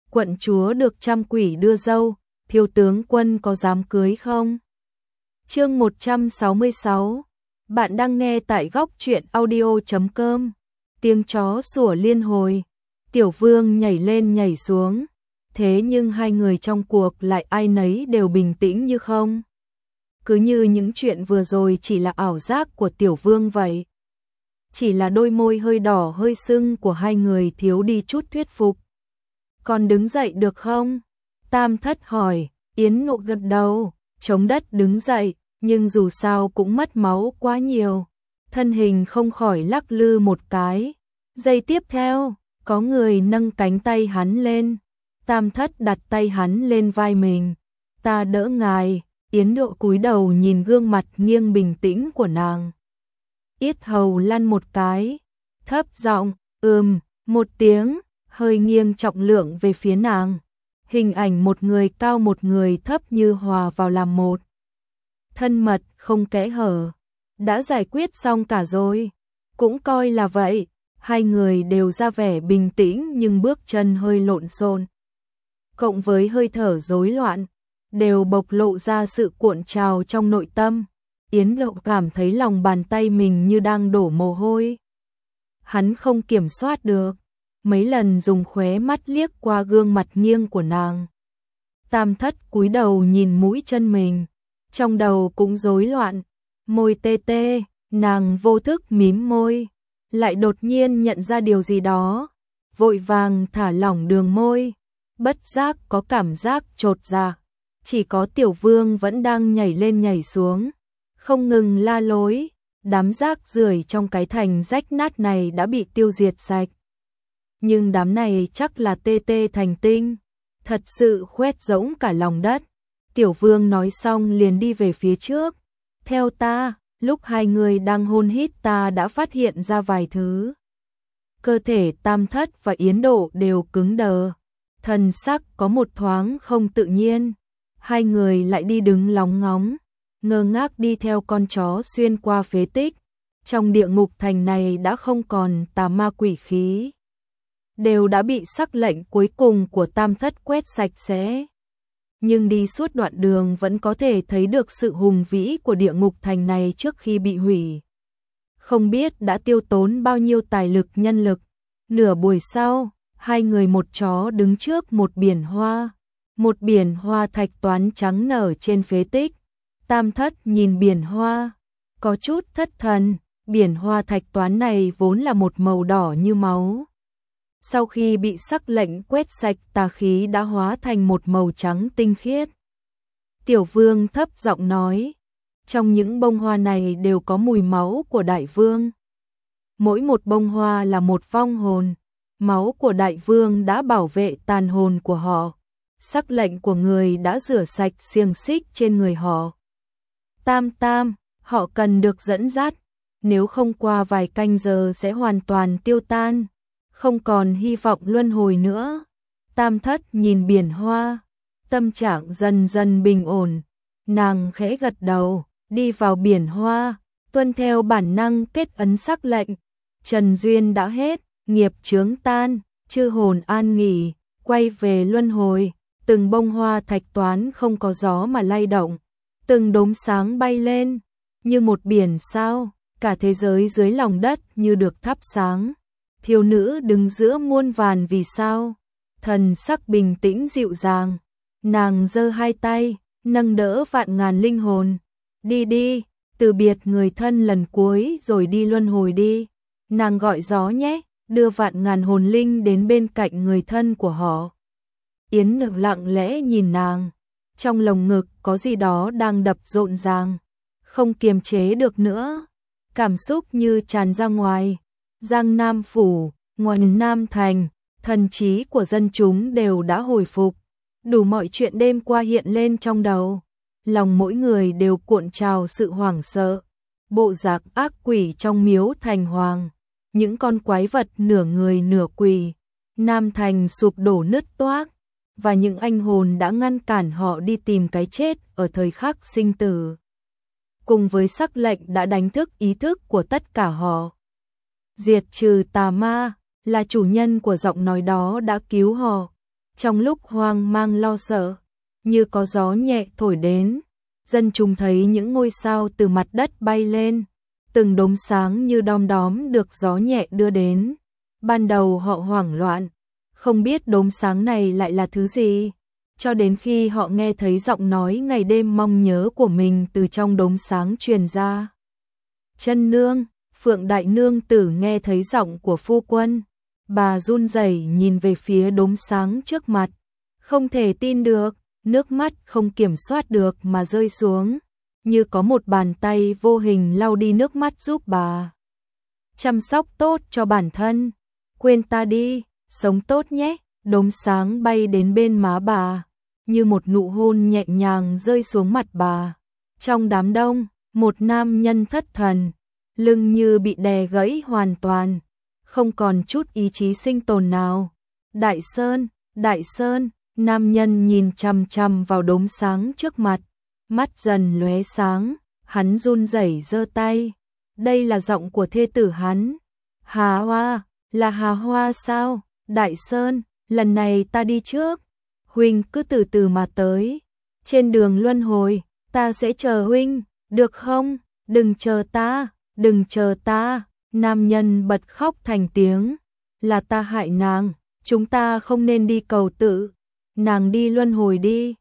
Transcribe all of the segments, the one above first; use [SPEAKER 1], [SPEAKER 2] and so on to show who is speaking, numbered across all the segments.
[SPEAKER 1] quận chúa được trăm quỷ đưa dâu, thiếu tướng quân có dám cưới không? Chương 166. Bạn đang nghe tại góc truyện audio.com. Tiếng chó sủa liên hồi, Tiểu Vương nhảy lên nhảy xuống, thế nhưng hai người trong cuộc lại ai nấy đều bình tĩnh như không. Cứ như những chuyện vừa rồi chỉ là ảo giác của Tiểu Vương vậy. Chỉ là đôi môi hơi đỏ hơi sưng của hai người thiếu đi chút thuyết phục. Còn đứng dậy được không? Tam Thất hỏi. Yến Nộ gật đầu, chống đất đứng dậy, nhưng dù sao cũng mất máu quá nhiều. Thân hình không khỏi lắc lư một cái. Giây tiếp theo, có người nâng cánh tay hắn lên. Tam Thất đặt tay hắn lên vai mình. Ta đỡ ngài. Yến Nộ cúi đầu nhìn gương mặt nghiêng bình tĩnh của nàng. Yết hầu lăn một cái, thấp giọng, một tiếng, hơi nghiêng trọng lượng về phía nàng. Hình ảnh một người cao một người thấp như hòa vào làm một. Thân mật không kẽ hở, đã giải quyết xong cả rồi. Cũng coi là vậy, hai người đều ra vẻ bình tĩnh nhưng bước chân hơi lộn xộn. Cộng với hơi thở rối loạn, đều bộc lộ ra sự cuộn trào trong nội tâm. Yến Lộ cảm thấy lòng bàn tay mình như đang đổ mồ hôi. Hắn không kiểm soát được, mấy lần dùng khóe mắt liếc qua gương mặt nghiêng của nàng. Tam Thất cúi đầu nhìn mũi chân mình, trong đầu cũng rối loạn, môi tê tê, nàng vô thức mím môi, lại đột nhiên nhận ra điều gì đó, vội vàng thả lỏng đường môi, bất giác có cảm giác chột dạ. Chỉ có Tiểu Vương vẫn đang nhảy lên nhảy xuống, không ngừng la lối, đám rác rưởi trong cái thành rách nát này đã bị tiêu diệt sạch. Nhưng đám này chắc là tê tê thành tinh, thật sự khoét rỗng cả lòng đất. Tiểu Vương nói xong liền đi về phía trước. Theo ta, lúc hai người đang hôn hít ta đã phát hiện ra vài thứ. Cơ thể Tam Thất và Yến Độ đều cứng đờ, thần sắc có một thoáng không tự nhiên. Hai người lại đi đứng lóng ngóng, ngơ ngác đi theo con chó xuyên qua phế tích. Trong địa ngục thành này đã không còn tà ma quỷ khí, đều đã bị sắc lệnh cuối cùng của Tam Thất quét sạch sẽ. Nhưng đi suốt đoạn đường vẫn có thể thấy được sự hùng vĩ của địa ngục thành này trước khi bị hủy. Không biết đã tiêu tốn bao nhiêu tài lực nhân lực. Nửa buổi sau, hai người một chó đứng trước một biển hoa. Một biển hoa thạch toán trắng nở trên phế tích. Tam Thất nhìn biển hoa, có chút thất thần. Biển hoa thạch toán này vốn là một màu đỏ như máu. Sau khi bị sắc lệnh quét sạch, tà khí đã hóa thành một màu trắng tinh khiết. Tiểu Vương thấp giọng nói, trong những bông hoa này đều có mùi máu của Đại Vương. Mỗi một bông hoa là một vong hồn, máu của Đại Vương đã bảo vệ tàn hồn của họ. Sắc lệnh của người đã rửa sạch xiềng xích trên người họ. Tam, họ cần được dẫn dắt, nếu không qua vài canh giờ sẽ hoàn toàn tiêu tan, không còn hy vọng luân hồi nữa. Tam Thất nhìn biển hoa, tâm trạng dần dần bình ổn, nàng khẽ gật đầu, đi vào biển hoa, tuân theo bản năng kết ấn sắc lệnh. Trần duyên đã hết, nghiệp chướng tan, chư hồn an nghỉ, quay về luân hồi. Từng bông hoa thạch toán không có gió mà lay động, từng đốm sáng bay lên, như một biển sao, cả thế giới dưới lòng đất như được thắp sáng. Thiếu nữ đứng giữa muôn vàn vì sao, thần sắc bình tĩnh dịu dàng, nàng giơ hai tay, nâng đỡ vạn ngàn linh hồn. Đi, từ biệt người thân lần cuối rồi đi luân hồi đi. Nàng gọi gió nhé, đưa vạn ngàn hồn linh đến bên cạnh người thân của họ. Yến Nực lặng lẽ nhìn nàng, trong lồng ngực có gì đó đang đập rộn ràng, không kiềm chế được nữa, cảm xúc như tràn ra ngoài. Giang Nam Phủ, ngoài Nam Thành, thần trí của dân chúng đều đã hồi phục, đủ mọi chuyện đêm qua hiện lên trong đầu, lòng mỗi người đều cuộn trào sự hoảng sợ. Bộ dạng ác quỷ trong miếu thành hoàng, những con quái vật nửa người nửa quỷ, Nam Thành sụp đổ nứt toác, và những anh hồn đã ngăn cản họ đi tìm cái chết ở thời khắc sinh tử. Cùng với sắc lệnh đã đánh thức ý thức của tất cả họ. Diệt trừ tà ma, là chủ nhân của giọng nói đó đã cứu họ. Trong lúc hoang mang lo sợ, như có gió nhẹ thổi đến, dân chúng thấy những ngôi sao từ mặt đất bay lên, từng đốm sáng như đom đóm được gió nhẹ đưa đến. Ban đầu họ hoảng loạn, không biết đốm sáng này lại là thứ gì, cho đến khi họ nghe thấy giọng nói ngày đêm mong nhớ của mình từ trong đốm sáng truyền ra. Chân nương, Phượng Đại Nương Tử nghe thấy giọng của phu quân, bà run rẩy nhìn về phía đốm sáng trước mặt, không thể tin được, nước mắt không kiểm soát được mà rơi xuống, như có một bàn tay vô hình lau đi nước mắt giúp bà chăm sóc tốt cho bản thân. Quên ta đi, sống tốt nhé. Đốm sáng bay đến bên má bà, như một nụ hôn nhẹ nhàng rơi xuống mặt bà. Trong đám đông, một nam nhân thất thần, lưng như bị đè gãy hoàn toàn, không còn chút ý chí sinh tồn nào. Đại Sơn, nam nhân nhìn chằm chằm vào đốm sáng trước mặt, mắt dần lóe sáng, hắn run rẩy giơ tay. Đây là giọng của thê tử hắn. Hà Hoa, là Hà Hoa sao? Đại Sơn, lần này ta đi trước, huynh cứ từ từ mà tới. Trên đường luân hồi, ta sẽ chờ huynh, được không? Đừng chờ ta. Nam nhân bật khóc thành tiếng. Là ta hại nàng, chúng ta không nên đi cầu tự. Nàng đi luân hồi đi,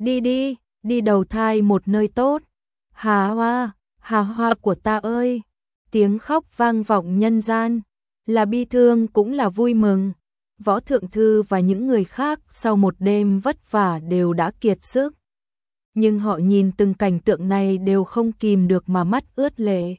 [SPEAKER 1] đi đầu thai một nơi tốt. Hà Hoa của ta ơi. Tiếng khóc vang vọng nhân gian, là bi thương cũng là vui mừng. Võ Thượng Thư và những người khác sau một đêm vất vả đều đã kiệt sức. Nhưng họ nhìn từng cảnh tượng này đều không kìm được mà mắt ướt lệ.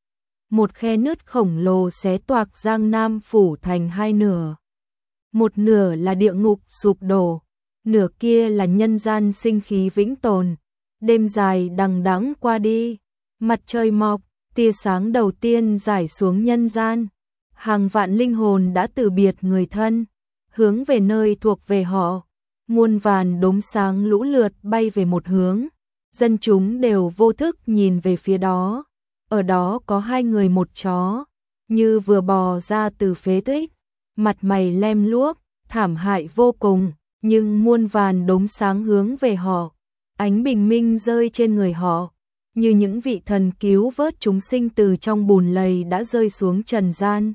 [SPEAKER 1] Một khe nứt khổng lồ xé toạc Giang Nam phủ thành hai nửa. Một nửa là địa ngục sụp đổ, nửa kia là nhân gian sinh khí vĩnh tồn. Đêm dài đằng đẵng qua đi, mặt trời mọc, tia sáng đầu tiên rải xuống nhân gian. Hàng vạn linh hồn đã từ biệt người thân, hướng về nơi thuộc về họ. Muôn vàn đốm sáng lũ lượt bay về một hướng, dân chúng đều vô thức nhìn về phía đó. Ở đó có hai người một chó, như vừa bò ra từ phế tích, mặt mày lem luốc, thảm hại vô cùng, nhưng muôn vàn đốm sáng hướng về họ, ánh bình minh rơi trên người họ, như những vị thần cứu vớt chúng sinh từ trong bùn lầy đã rơi xuống trần gian.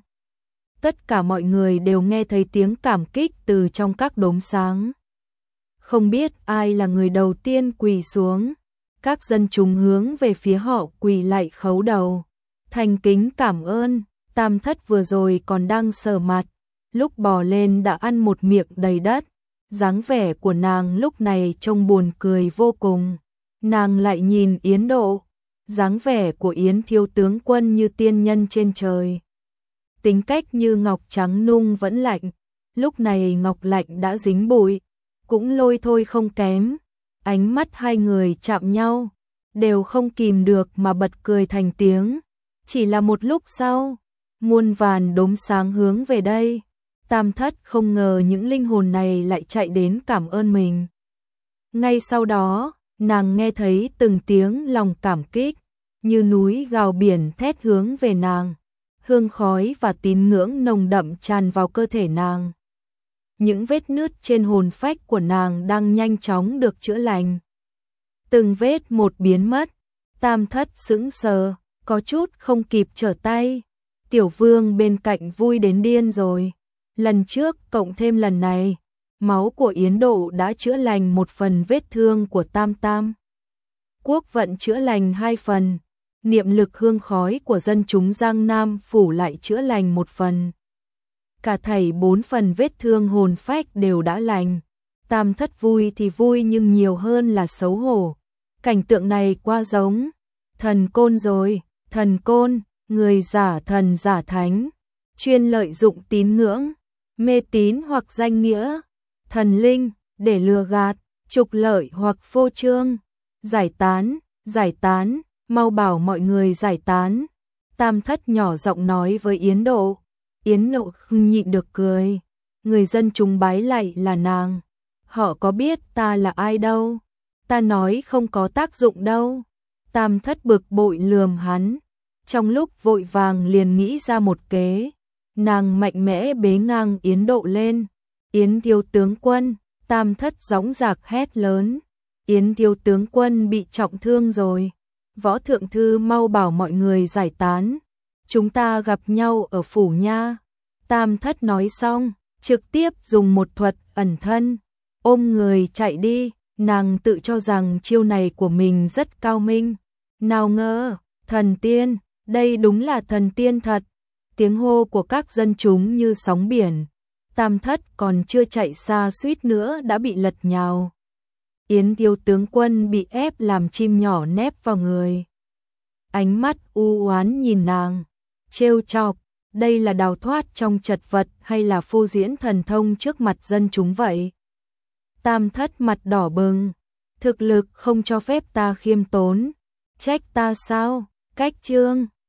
[SPEAKER 1] Tất cả mọi người đều nghe thấy tiếng cảm kích từ trong các đốm sáng. Không biết ai là người đầu tiên quỳ xuống, các dân chúng hướng về phía họ quỳ lạy khấu đầu, thành kính cảm ơn. Tam Thất vừa rồi còn đang sờ mặt, lúc bò lên đã ăn một miệng đầy đất, dáng vẻ của nàng lúc này trông buồn cười vô cùng. Nàng lại nhìn Yến Độ, dáng vẻ của Yến thiếu tướng quân như tiên nhân trên trời. Tính cách như ngọc trắng nung vẫn lạnh, lúc này ngọc lạnh đã dính bụi, cũng lôi thôi không kém. Ánh mắt hai người chạm nhau, đều không kìm được mà bật cười thành tiếng. Chỉ là một lúc sau, muôn vàn đốm sáng hướng về đây. Tam Thất không ngờ những linh hồn này lại chạy đến cảm ơn mình. Ngay sau đó, nàng nghe thấy từng tiếng lòng cảm kích, như núi gào biển thét hướng về nàng. Hương khói và tín ngưỡng nồng đậm tràn vào cơ thể nàng. Những vết nứt trên hồn phách của nàng đang nhanh chóng được chữa lành. Từng vết một biến mất, Tam Thất sững sờ, có chút không kịp trở tay. Tiểu Vương bên cạnh vui đến điên rồi. Lần trước cộng thêm lần này, máu của Yến Độ đã chữa lành một phần vết thương của Tam Tam Quốc vận chữa lành 2 phần. Niệm lực hương khói của dân chúng Giang Nam phủ lại chữa lành 1 phần. Cả thảy 4 phần vết thương hồn phách đều đã lành. Tam Thất vui thì vui nhưng nhiều hơn là xấu hổ. Cảnh tượng này quá giống thần côn rồi. Thần côn, người giả thần giả thánh, chuyên lợi dụng tín ngưỡng, mê tín hoặc danh nghĩa, thần linh, để lừa gạt, trục lợi hoặc phô trương. Giải tán, mau bảo mọi người giải tán. Tam Thất nhỏ giọng nói với Yến Độ. Yến Độ không nhịn được cười. Người dân chúng bái lạy là nàng. Họ có biết ta là ai đâu. Ta nói không có tác dụng đâu. Tam Thất bực bội lườm hắn. Trong lúc vội vàng liền nghĩ ra một kế. Nàng mạnh mẽ bế ngang Yến Độ lên. Yến thiếu tướng quân, Tam Thất dõng dạc hét lớn, Yến thiếu tướng quân bị trọng thương rồi. Võ thượng thư mau bảo mọi người giải tán. Chúng ta gặp nhau ở phủ nha. Tam Thất nói xong, trực tiếp dùng một thuật ẩn thân, ôm người chạy đi. Nàng tự cho rằng chiêu này của mình rất cao minh. Nào ngờ, thần tiên, đây đúng là thần tiên thật. Tiếng hô của các dân chúng như sóng biển. Tam Thất còn chưa chạy xa suýt nữa đã bị lật nhào. Yến thiếu tướng quân bị ép làm chim nhỏ nép vào người. Ánh mắt u oán nhìn nàng, trêu chọc, đây là đào thoát trong chật vật hay là phô diễn thần thông trước mặt dân chúng vậy? Tam Thất mặt đỏ bừng, thực lực không cho phép ta khiêm tốn, trách ta sao? Cách chương